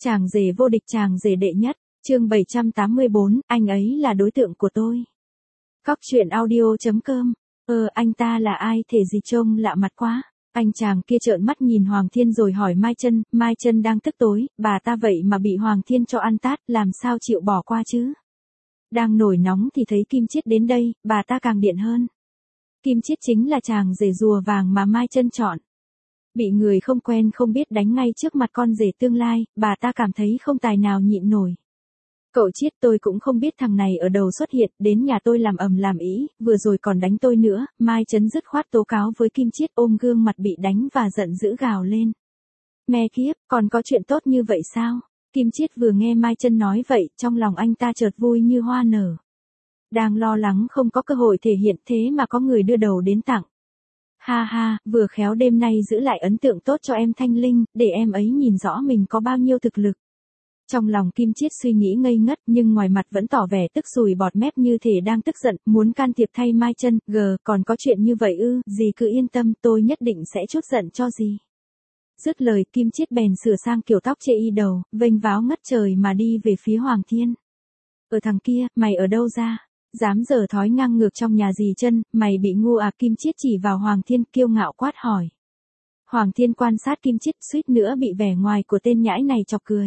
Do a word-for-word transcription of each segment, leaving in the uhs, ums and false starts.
Chàng rể vô địch, chàng rể đệ nhất, chương bảy trăm tám mươi bốn, anh ấy là đối tượng của tôi. Cóc truyện audio chấm com. Ờ, anh ta là ai, thể gì trông lạ mặt quá. Anh chàng kia trợn mắt nhìn Hoàng Thiên rồi hỏi Mai Chân, Mai Chân đang tức tối, bà ta vậy mà bị Hoàng Thiên cho ăn tát, làm sao chịu bỏ qua chứ? Đang nổi nóng thì thấy Kim Chiết đến đây, bà ta càng điện hơn. Kim Chiết chính là chàng rể rùa vàng mà Mai Chân chọn. Bị người không quen không biết đánh ngay trước mặt con rể tương lai, bà ta cảm thấy không tài nào nhịn nổi. Cậu Chiết, tôi cũng không biết thằng này ở đầu xuất hiện, đến nhà tôi làm ầm làm ĩ, vừa rồi còn đánh tôi nữa. Mai Chấn dứt khoát tố cáo với Kim Chiết, ôm gương mặt bị đánh và giận dữ gào lên. Mẹ kiếp, còn có chuyện tốt như vậy sao? Kim Chiết vừa nghe Mai Chân nói vậy, trong lòng anh ta chợt vui như hoa nở. Đang lo lắng không có cơ hội thể hiện, thế mà có người đưa đầu đến tặng. Ha ha, vừa khéo đêm nay giữ lại ấn tượng tốt cho em Thanh Linh, để em ấy nhìn rõ mình có bao nhiêu thực lực. Trong lòng Kim Chiết suy nghĩ ngây ngất, nhưng ngoài mặt vẫn tỏ vẻ tức sùi bọt mép như thể đang tức giận, muốn can thiệp thay Mai Chân. Gờ, còn có chuyện như vậy ư? Dì cứ yên tâm, tôi nhất định sẽ trút giận cho dì. Dứt lời, Kim Chiết bèn sửa sang kiểu tóc chê y đầu, vênh váo ngất trời mà đi về phía Hoàng Thiên. Ở thằng kia, mày ở đâu ra? Dám giở thói ngang ngược trong nhà dì Chân, mày bị ngu à? Kim Chiết chỉ vào Hoàng Thiên kiêu ngạo quát hỏi. Hoàng Thiên quan sát Kim Chiết, suýt nữa bị vẻ ngoài của tên nhãi này chọc cười.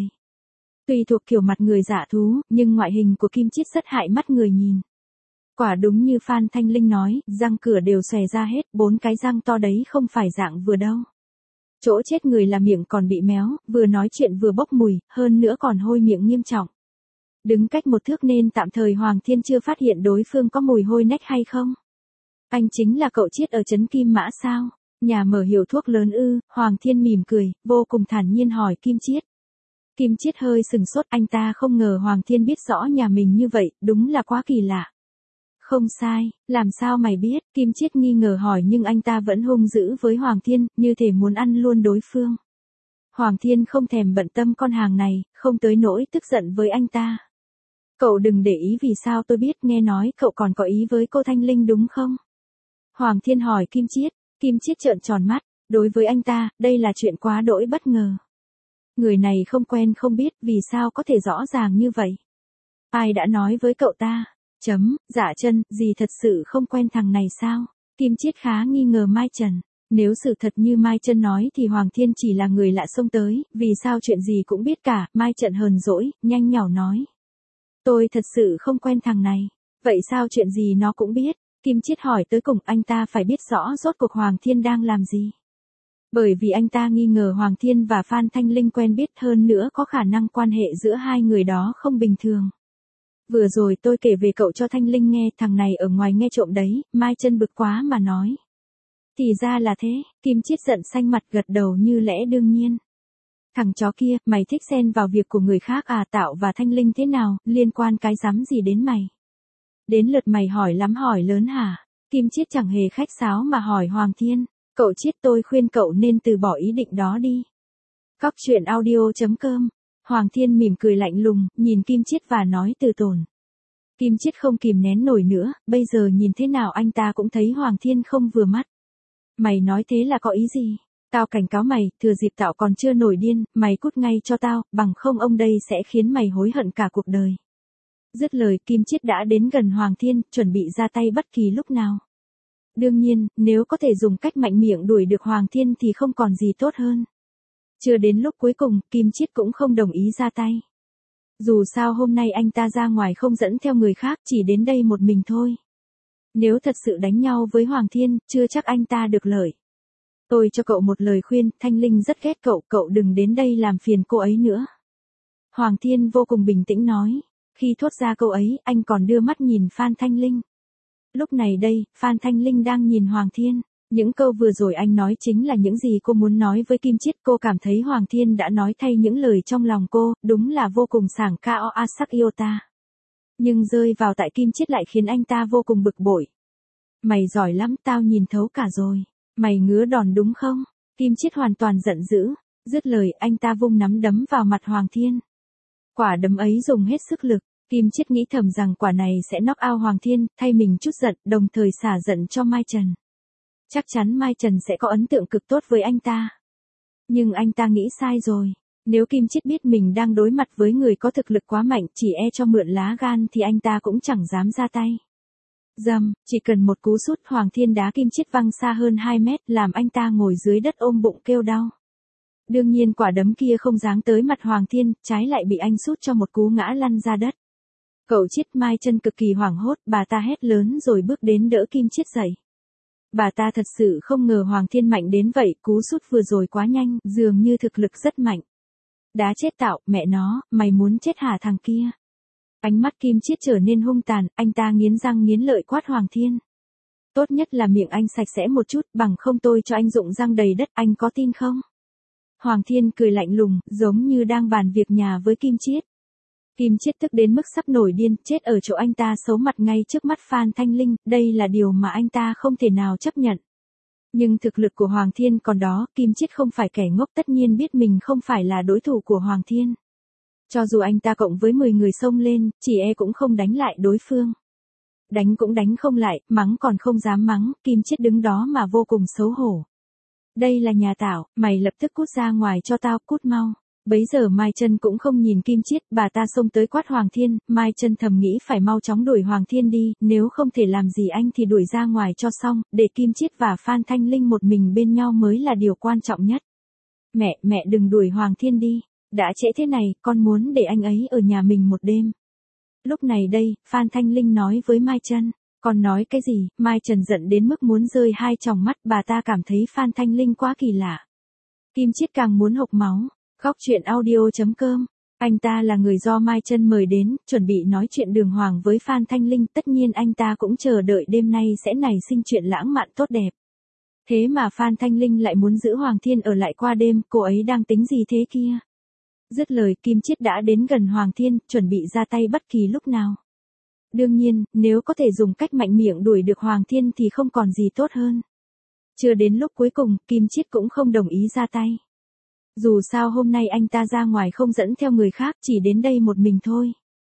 Tuy thuộc kiểu mặt người dạ thú, nhưng ngoại hình của Kim Chiết rất hại mắt người nhìn. Quả đúng như Phan Thanh Linh nói, răng cửa đều xòe ra hết, bốn cái răng to đấy không phải dạng vừa đâu. Chỗ chết người là miệng còn bị méo, vừa nói chuyện vừa bốc mùi, hơn nữa còn hôi miệng nghiêm trọng. Đứng cách một thước nên tạm thời Hoàng Thiên chưa phát hiện đối phương có mùi hôi nách hay không. Anh chính là cậu Chiết ở trấn Kim Mã sao? Nhà mở hiệu thuốc lớn ư? Hoàng Thiên mỉm cười, vô cùng thản nhiên hỏi Kim Chiết. Kim Chiết hơi sừng sốt, anh ta không ngờ Hoàng Thiên biết rõ nhà mình như vậy, đúng là quá kỳ lạ. Không sai, làm sao mày biết? Kim Chiết nghi ngờ hỏi, nhưng anh ta vẫn hung dữ với Hoàng Thiên, như thể muốn ăn luôn đối phương. Hoàng Thiên không thèm bận tâm con hàng này, không tới nỗi tức giận với anh ta. Cậu đừng để ý, vì sao tôi biết, nghe nói cậu còn có ý với cô Thanh Linh đúng không? Hoàng Thiên hỏi Kim Chiết. Kim Chiết trợn tròn mắt, đối với anh ta, đây là chuyện quá đỗi bất ngờ. Người này không quen không biết, vì sao có thể rõ ràng như vậy? Ai đã nói với cậu ta? Chấm, dạ Chân, dì thật sự không quen thằng này sao? Kim Chiết khá nghi ngờ Mai Trần. Nếu sự thật như Mai Chân nói thì Hoàng Thiên chỉ là người lạ xông tới, vì sao chuyện gì cũng biết cả? Mai Trần hờn dỗi, nhanh nhảu nói. Tôi thật sự không quen thằng này. Vậy sao chuyện gì nó cũng biết? Kim Chiết hỏi tới cùng, anh ta phải biết rõ rốt cuộc Hoàng Thiên đang làm gì. Bởi vì anh ta nghi ngờ Hoàng Thiên và Phan Thanh Linh quen biết, hơn nữa có khả năng quan hệ giữa hai người đó không bình thường. Vừa rồi tôi kể về cậu cho Thanh Linh nghe, thằng này ở ngoài nghe trộm đấy, Mai Chân bực quá mà nói. Thì ra là thế, Kim Chiết giận xanh mặt gật đầu như lẽ đương nhiên. Thằng chó kia, mày thích xen vào việc của người khác à? Tạo và Thanh Linh thế nào, liên quan cái rắm gì đến mày? Đến lượt mày hỏi lắm hỏi lớn hả? Kim Chiết chẳng hề khách sáo mà hỏi Hoàng Thiên. Cậu Chiết, tôi khuyên cậu nên từ bỏ ý định đó đi. Cóc truyện audio chấm com. Hoàng Thiên mỉm cười lạnh lùng, nhìn Kim Chiết và nói từ tốn. Kim Chiết không kìm nén nổi nữa, bây giờ nhìn thế nào anh ta cũng thấy Hoàng Thiên không vừa mắt. Mày nói thế là có ý gì? Tao cảnh cáo mày, thừa dịp tao còn chưa nổi điên, mày cút ngay cho tao, bằng không ông đây sẽ khiến mày hối hận cả cuộc đời. Dứt lời, Kim Chiết đã đến gần Hoàng Thiên, chuẩn bị ra tay bất kỳ lúc nào. Đương nhiên, nếu có thể dùng cách mạnh miệng đuổi được Hoàng Thiên thì không còn gì tốt hơn. Chưa đến lúc cuối cùng, Kim Chiết cũng không đồng ý ra tay. Dù sao hôm nay anh ta ra ngoài không dẫn theo người khác, chỉ đến đây một mình thôi. Nếu thật sự đánh nhau với Hoàng Thiên, chưa chắc anh ta được lợi. Tôi cho cậu một lời khuyên, Thanh Linh rất ghét cậu, cậu đừng đến đây làm phiền cô ấy nữa. Hoàng Thiên vô cùng bình tĩnh nói. Khi thốt ra câu ấy, anh còn đưa mắt nhìn Phan Thanh Linh. Lúc này đây, Phan Thanh Linh đang nhìn Hoàng Thiên. Những câu vừa rồi anh nói chính là những gì cô muốn nói với Kim Chiết. Cô cảm thấy Hoàng Thiên đã nói thay những lời trong lòng cô, đúng là vô cùng sảng cao asak iota. Nhưng rơi vào tại Kim Chiết lại khiến anh ta vô cùng bực bội. Mày giỏi lắm, tao nhìn thấu cả rồi. Mày ngứa đòn đúng không? Kim Chiết hoàn toàn giận dữ. Dứt lời, anh ta vung nắm đấm vào mặt Hoàng Thiên. Quả đấm ấy dùng hết sức lực. Kim Chiết nghĩ thầm rằng quả này sẽ knock out Hoàng Thiên, thay mình chút giận, đồng thời xả giận cho Mai Trần. Chắc chắn Mai Trần sẽ có ấn tượng cực tốt với anh ta. Nhưng anh ta nghĩ sai rồi. Nếu Kim Chiết biết mình đang đối mặt với người có thực lực quá mạnh, chỉ e cho mượn lá gan thì anh ta cũng chẳng dám ra tay. Dầm, chỉ cần một cú sút Hoàng Thiên đá Kim Chiết văng xa hơn hai mét, làm anh ta ngồi dưới đất ôm bụng kêu đau. Đương nhiên quả đấm kia không giáng tới mặt Hoàng Thiên, trái lại bị anh sút cho một cú ngã lăn ra đất. Cậu Chiết Mai Chân cực kỳ hoảng hốt, bà ta hét lớn rồi bước đến đỡ Kim Chiết dậy. Bà ta thật sự không ngờ Hoàng Thiên mạnh đến vậy, cú sút vừa rồi quá nhanh, dường như thực lực rất mạnh. Đá chết tạo, mẹ nó, mày muốn chết hả thằng kia? Ánh mắt Kim Chiết trở nên hung tàn, anh ta nghiến răng nghiến lợi quát Hoàng Thiên. Tốt nhất là miệng anh sạch sẽ một chút, bằng không tôi cho anh rụng răng đầy đất, anh có tin không? Hoàng Thiên cười lạnh lùng, giống như đang bàn việc nhà với Kim Chiết. Kim Chiết tức đến mức sắp nổi điên, chết ở chỗ anh ta xấu mặt ngay trước mắt Phan Thanh Linh, đây là điều mà anh ta không thể nào chấp nhận. Nhưng thực lực của Hoàng Thiên còn đó, Kim Chiết không phải kẻ ngốc, tất nhiên biết mình không phải là đối thủ của Hoàng Thiên. Cho dù anh ta cộng với mười người xông lên, chỉ e cũng không đánh lại đối phương. Đánh cũng đánh không lại, mắng còn không dám mắng, Kim Chiết đứng đó mà vô cùng xấu hổ. Đây là nhà tảo, mày lập tức cút ra ngoài cho tao, cút mau. Bấy giờ Mai Chân cũng không nhìn Kim Chiết, bà ta xông tới quát Hoàng Thiên, Mai Chân thầm nghĩ phải mau chóng đuổi Hoàng Thiên đi, nếu không thể làm gì anh thì đuổi ra ngoài cho xong, để Kim Chiết và Phan Thanh Linh một mình bên nhau mới là điều quan trọng nhất. Mẹ, mẹ đừng đuổi Hoàng Thiên đi, đã trễ thế này, con muốn để anh ấy ở nhà mình một đêm. Lúc này đây, Phan Thanh Linh nói với Mai Chân, con nói cái gì? Mai Trần giận đến mức muốn rơi hai tròng mắt, bà ta cảm thấy Phan Thanh Linh quá kỳ lạ. Kim Chiết càng muốn hộc máu. Góc truyện audio chấm com. Anh ta là người do Mai Chân mời đến, chuẩn bị nói chuyện đường hoàng với Phan Thanh Linh, tất nhiên anh ta cũng chờ đợi đêm nay sẽ nảy sinh chuyện lãng mạn tốt đẹp. Thế mà Phan Thanh Linh lại muốn giữ Hoàng Thiên ở lại qua đêm, cô ấy đang tính gì thế kia? Dứt lời, Kim Chiết đã đến gần Hoàng Thiên, chuẩn bị ra tay bất kỳ lúc nào. Đương nhiên, nếu có thể dùng cách mạnh miệng đuổi được Hoàng Thiên thì không còn gì tốt hơn. Chưa đến lúc cuối cùng, Kim Chiết cũng không đồng ý ra tay. Dù sao hôm nay anh ta ra ngoài không dẫn theo người khác, chỉ đến đây một mình thôi.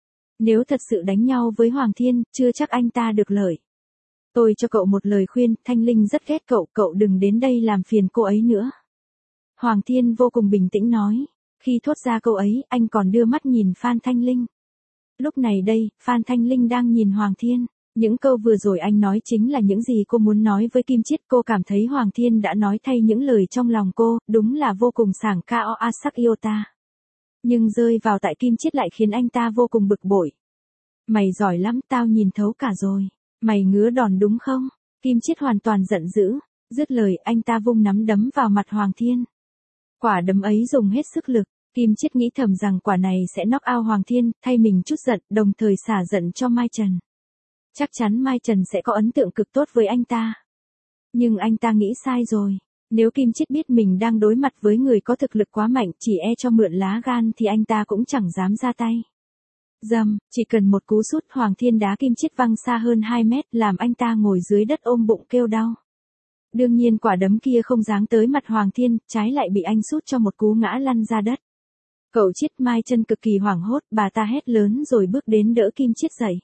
Nếu thật sự đánh nhau với Hoàng Thiên, chưa chắc anh ta được lợi. Tôi cho cậu một lời khuyên, Thanh Linh rất ghét cậu, cậu đừng đến đây làm phiền cô ấy nữa. Hoàng Thiên vô cùng bình tĩnh nói. Khi thốt ra câu ấy, anh còn đưa mắt nhìn Phan Thanh Linh. Lúc này đây, Phan Thanh Linh đang nhìn Hoàng Thiên. Những câu vừa rồi anh nói chính là những gì cô muốn nói với Kim Chiết. Cô cảm thấy Hoàng Thiên đã nói thay những lời trong lòng cô, đúng là vô cùng sảng cao asak iota. Nhưng rơi vào tại Kim Chiết lại khiến anh ta vô cùng bực bội. Mày giỏi lắm, tao nhìn thấu cả rồi. Mày ngứa đòn đúng không? Kim Chiết hoàn toàn giận dữ. Dứt lời, anh ta vung nắm đấm vào mặt Hoàng Thiên. Quả đấm ấy dùng hết sức lực. Kim Chiết nghĩ thầm rằng quả này sẽ knock out Hoàng Thiên, thay mình chút giận, đồng thời xả giận cho Mai Trần. Chắc chắn Mai Trần sẽ có ấn tượng cực tốt với anh ta. Nhưng anh ta nghĩ sai rồi. Nếu Kim Chiết biết mình đang đối mặt với người có thực lực quá mạnh, chỉ e cho mượn lá gan thì anh ta cũng chẳng dám ra tay. Dầm, chỉ cần một cú sút Hoàng Thiên đá Kim Chiết văng xa hơn hai mét, làm anh ta ngồi dưới đất ôm bụng kêu đau. Đương nhiên quả đấm kia không giáng tới mặt Hoàng Thiên, trái lại bị anh sút cho một cú ngã lăn ra đất. Cậu Chiết Mai Chân cực kỳ hoảng hốt, bà ta hét lớn rồi bước đến đỡ Kim Chiết dậy.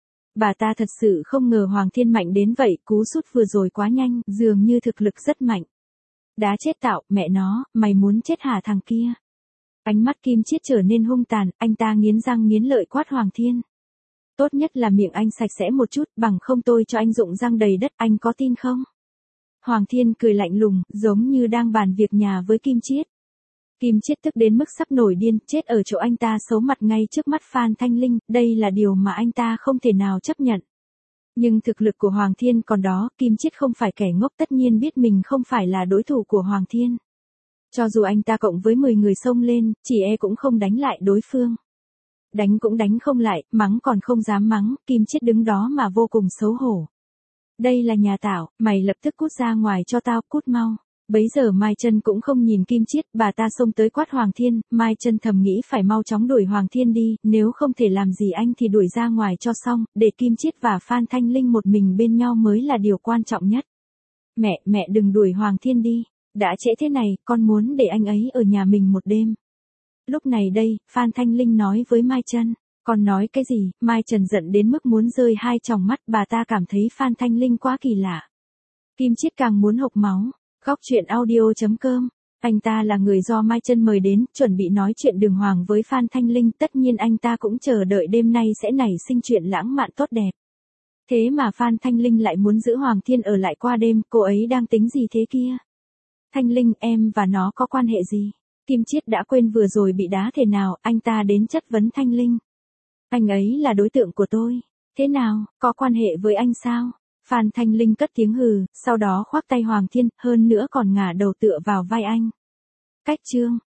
Bà ta thật sự không ngờ Hoàng Thiên mạnh đến vậy, cú sút vừa rồi quá nhanh, dường như thực lực rất mạnh. Đá chết tạo, mẹ nó, mày muốn chết hả thằng kia? Ánh mắt Kim Chiết trở nên hung tàn, anh ta nghiến răng nghiến lợi quát Hoàng Thiên. Tốt nhất là miệng anh sạch sẽ một chút, bằng không tôi cho anh rụng răng đầy đất, anh có tin không? Hoàng Thiên cười lạnh lùng, giống như đang bàn việc nhà với Kim Chiết. Kim Chiết tức đến mức sắp nổi điên, chết ở chỗ anh ta xấu mặt ngay trước mắt Phan Thanh Linh, đây là điều mà anh ta không thể nào chấp nhận. Nhưng thực lực của Hoàng Thiên còn đó, Kim Chiết không phải kẻ ngốc, tất nhiên biết mình không phải là đối thủ của Hoàng Thiên. Cho dù anh ta cộng với mười người xông lên, chỉ e cũng không đánh lại đối phương. Đánh cũng đánh không lại, mắng còn không dám mắng, Kim Chiết đứng đó mà vô cùng xấu hổ. Đây là nhà tảo, mày lập tức cút ra ngoài cho tao, cút mau. Bấy giờ Mai Chân cũng không nhìn Kim Chiết, bà ta xông tới quát Hoàng Thiên, Mai Chân thầm nghĩ phải mau chóng đuổi Hoàng Thiên đi, nếu không thể làm gì anh thì đuổi ra ngoài cho xong, để Kim Chiết và Phan Thanh Linh một mình bên nhau mới là điều quan trọng nhất. Mẹ, mẹ đừng đuổi Hoàng Thiên đi, đã trễ thế này, con muốn để anh ấy ở nhà mình một đêm. Lúc này đây, Phan Thanh Linh nói với Mai Chân, con nói cái gì? Mai Trần giận đến mức muốn rơi hai tròng mắt, bà ta cảm thấy Phan Thanh Linh quá kỳ lạ. Kim Chiết càng muốn hộc máu. Góc truyện audio chấm com Anh ta là người do Mai Chân mời đến, chuẩn bị nói chuyện đường hoàng với Phan Thanh Linh, tất nhiên anh ta cũng chờ đợi đêm nay sẽ nảy sinh chuyện lãng mạn tốt đẹp. Thế mà Phan Thanh Linh lại muốn giữ Hoàng Thiên ở lại qua đêm, cô ấy đang tính gì thế kia? Thanh Linh, em và nó có quan hệ gì? Kim Chiết đã quên vừa rồi bị đá thế nào, anh ta đến chất vấn Thanh Linh. Anh ấy là đối tượng của tôi. Thế nào, có quan hệ với anh sao? Phan Thanh Linh cất tiếng hừ, sau đó khoác tay Hoàng Thiên, hơn nữa còn ngả đầu tựa vào vai anh. Cách chương